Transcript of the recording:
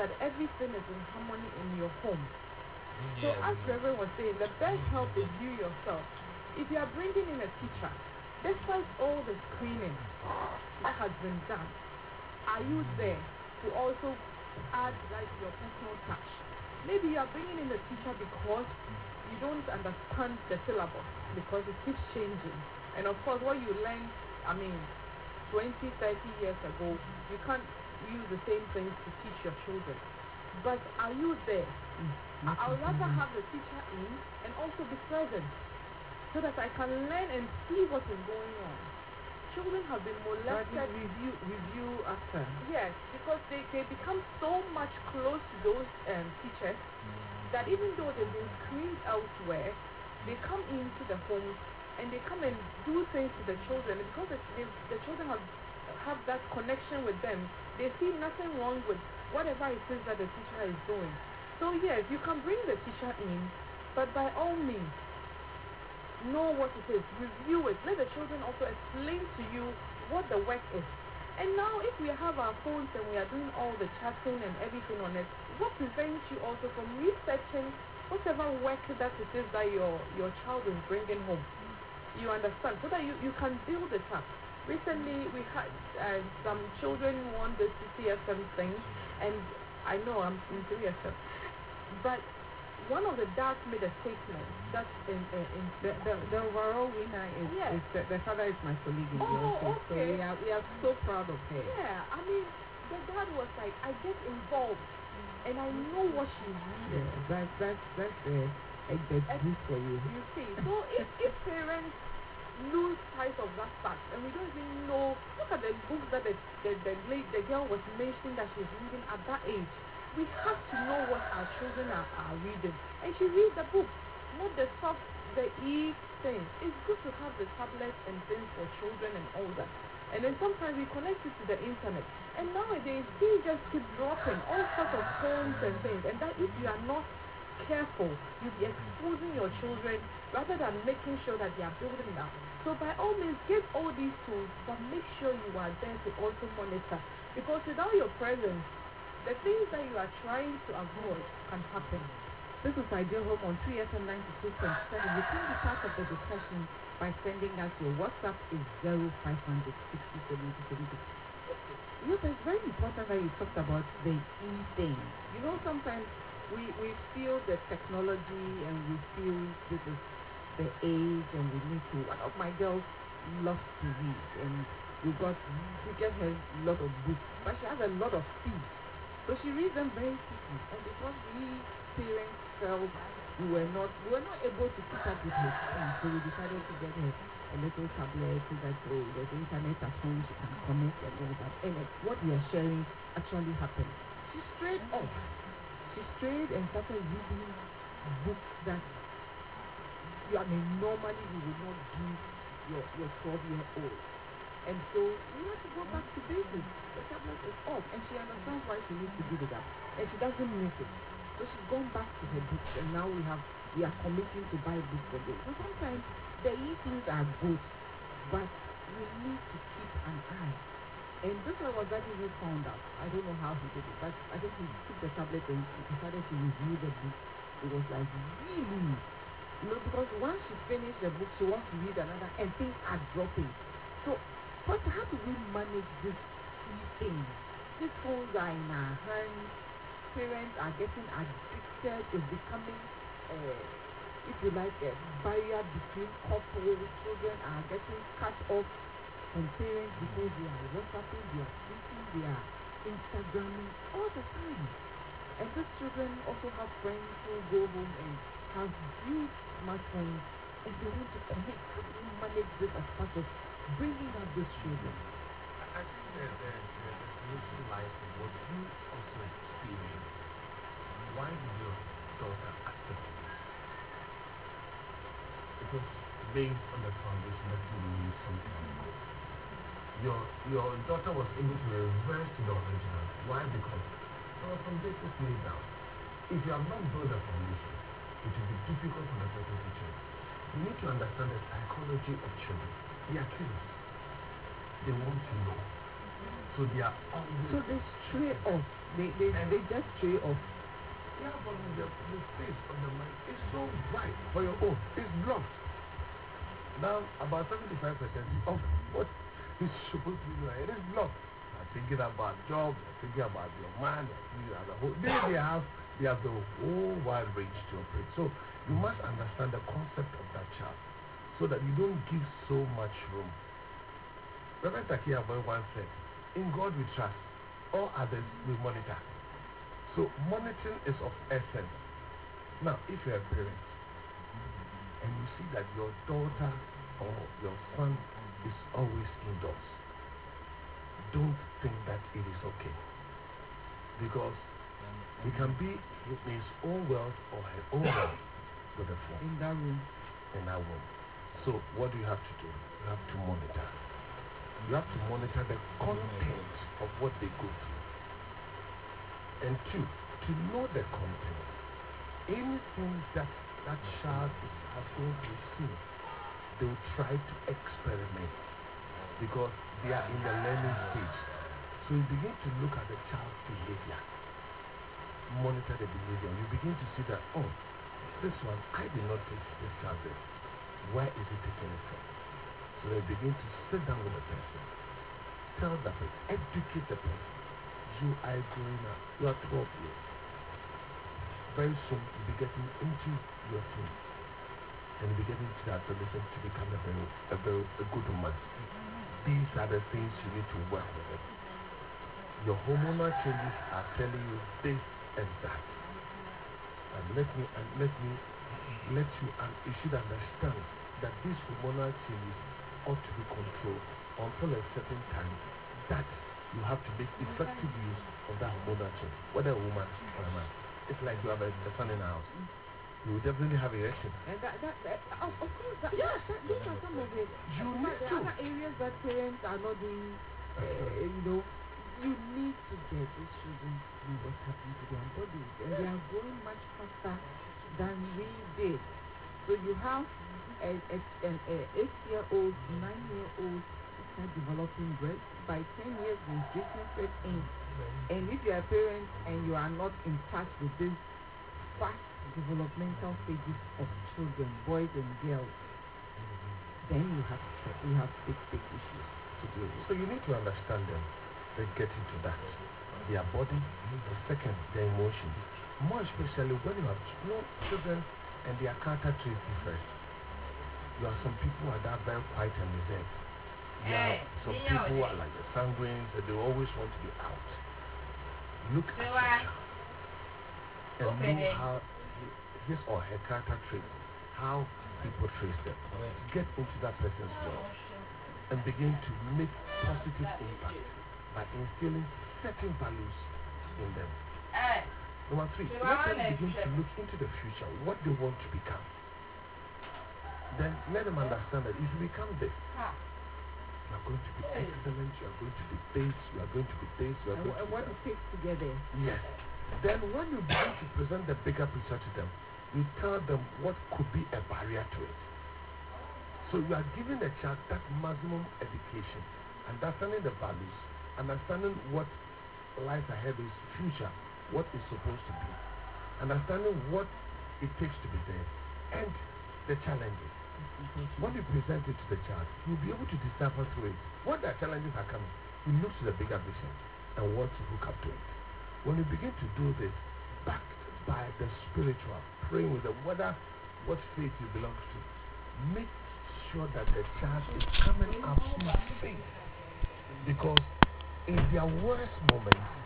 that everything is in harmony in your home. So Yeah, as Reverend was saying, the best help is you yourself. If you are bringing in a teacher, despite all the screening that has been done, are you there to also add like your personal touch? Maybe you are bringing in the teacher because you don't understand the syllabus because it keeps changing. And of course, what you learned, I mean, 20, 30 years ago, you can't use the same things to teach your children. But are you there? I would rather have the teacher in and also be present so that I can learn and see what is going on. Children have been molested. Review after. Yes, because they become so much close to those teachers that even though they've been screened elsewhere, they come into the homes and they come and do things to the children because the children have that connection with them. They see nothing wrong with whatever it is that the teacher is doing. So yes, you can bring the teacher in, but by all means, know what it is, review it, let the children also explain to you what the work is. And now if we have our phones and we are doing all the chatting and everything on it, what prevents you also from researching whatever work that it is that your child is bringing home? You understand? So that you can build it up. Recently we had some children won this CCFM thing, and I know I'm in 3FM, but one of the dads made a statement that The overall winner is, yes. The father is my colleague in the Oh, office. okay. So we are so proud of her. Yeah, I mean, the dad was like, I get involved and I know what she's reading. Yeah, that's a boost for you. You see, so if parents lose sight of that fact and we don't even know, look at the books that the girl was mentioning that she's reading at that age. We have to know what our children are reading. And she reads the book, not the soft, the thing. It's good to have the tablets and things for children and all that. And then sometimes we connect it to the internet. And nowadays, they just keep dropping all sorts of poems and things. And that if you are not careful, you'll be exposing your children rather than making sure that they are building up. So by all means, get all these tools, but make sure you are there to also monitor. Because without your presence, the things that you are trying to avoid can happen. This is Ideal Home on 3FM 92.7. You can be part of the discussion by sending us your WhatsApp is 0500 Yes, it's very important that you talked about the thing. You know, sometimes we feel the technology and we feel this is the age and we need to. One of my girls loves to read and we get her a lot of books, but she has a lot of speed. So she reads them very quickly. And because we parents felt we were not able to keep up with her speed, so we decided to get her a little tablet so that there's internet at home, she can connect and all that. And what we are sharing actually happened. She strayed off. She strayed and started reading books that normally you would not give your 12-year-old. And so we have to go back to basics. The tablet is off and she understands why she needs to give it up. And she doesn't miss it. So she's gone back to her books and now we are committing to buy books for them. So sometimes the things are good, but we need to keep an eye. And this was that he found out. I don't know how he did it, but I think he took the tablet and he decided to review the book. It was like really, because once she finished the book, she wants to read another and things are dropping. So how do we manage these three things? These phones are in our hands. Parents are getting addicted. It's becoming, if you like, a barrier between couples. Children are getting cut off from parents because they are WhatsApping, they are tweeting, they are Instagramming all the time. And these children also have friends who go home and have huge smartphones and they want to connect. How do you manage this as part of bringing up these children? I think that the solution lies in what you also experienced. Why did your daughter accept it? It was based on the foundation that you knew some time ago. Your daughter was able to reverse to the original. Why? Because there was some basics laid down. If you have not built a foundation, it will be difficult for the person to change. You need to understand the psychology of children. They are curious. They want to know. So they are always. So they stray off. They just stray off. Yeah, but the face of the mind is so bright for your own. It's blocked. Now, about 75% of what is supposed to be doing, it is blocked. They're thinking about job, they're thinking about your man, they're thinking about the whole. They have the whole wide range to operate. So you must understand the concept of that child, so that you don't give so much room. Reverend Takia Boy once said, "In God we trust, all others we monitor." So monitoring is of essence. Now, if you're a parent and you see that your daughter or your son is always indoors, don't think that it is okay, because he can be in his own world or her own world with the phone In that room. in that room. So what do you have to do? You have to monitor. You have to monitor the content of what they go through. And two, to know the content. Anything that that child has going to see, they will try to experiment, because they are in the learning stage. So you begin to look at the child's behavior, monitor the behavior. You begin to see that, oh, this one, I did not teach this child this. Where is he taking it from? So they begin to sit down with the person, tell the person, educate the person. You are growing up, you are 12 years. Very soon you'll be getting into your teens, and you'll be getting into the adolescent to become a good woman. These are the things you need to work with it. Your hormonal changes are telling you this and that. And let you should understand that these hormonal changes ought to be controlled until a certain time that you have to make effective use of that hormonal change, whether a woman or a man. It's like you have a son in the house. You will definitely have erection. And of course, Yes. these are some of it. You In need fact, there to. are other areas that parents are not doing, you need to get these children to know what's happening to their bodies. And they are growing much faster than we did. So you have an 8-year-old, 9-year-old start developing breast. By 10 years, menstruation set in. And if you are a parent and you are not in touch with these fast developmental stages of children, boys and girls, then you have big issues to deal with. So you need to understand them. They get into that. Their body, the second, their emotions. More especially when you have children and their character traits differs. You have some people who are that very quiet and reserved. You have some people who are like the sanguines, and they always want to be out. Look at your child and know how his or her character traits, how he portrays them. Get into that person's world and begin to make positive impact by instilling certain values in them. Number three, let them begin to look into the future, what they want to become. Then let them understand that if you become this, you are going to be excellent, you are going to be this, you are going to be this, you are going to be what that. it takes to get there. Yes. Then when you begin to present the bigger picture to them, you tell them what could be a barrier to it. So you are giving the child that maximum education, understanding the values, understanding what lies ahead is future, what is supposed to be, understanding what it takes to be there, and the challenges. When you present it to the child, you'll be able to decipher through it. When the challenges are coming, you look to the bigger vision and want to hook up to it. When you begin to do this, backed by the spiritual, praying with them, whether what faith you belong to, make sure that the child is coming up in faith. Because in their worst moments,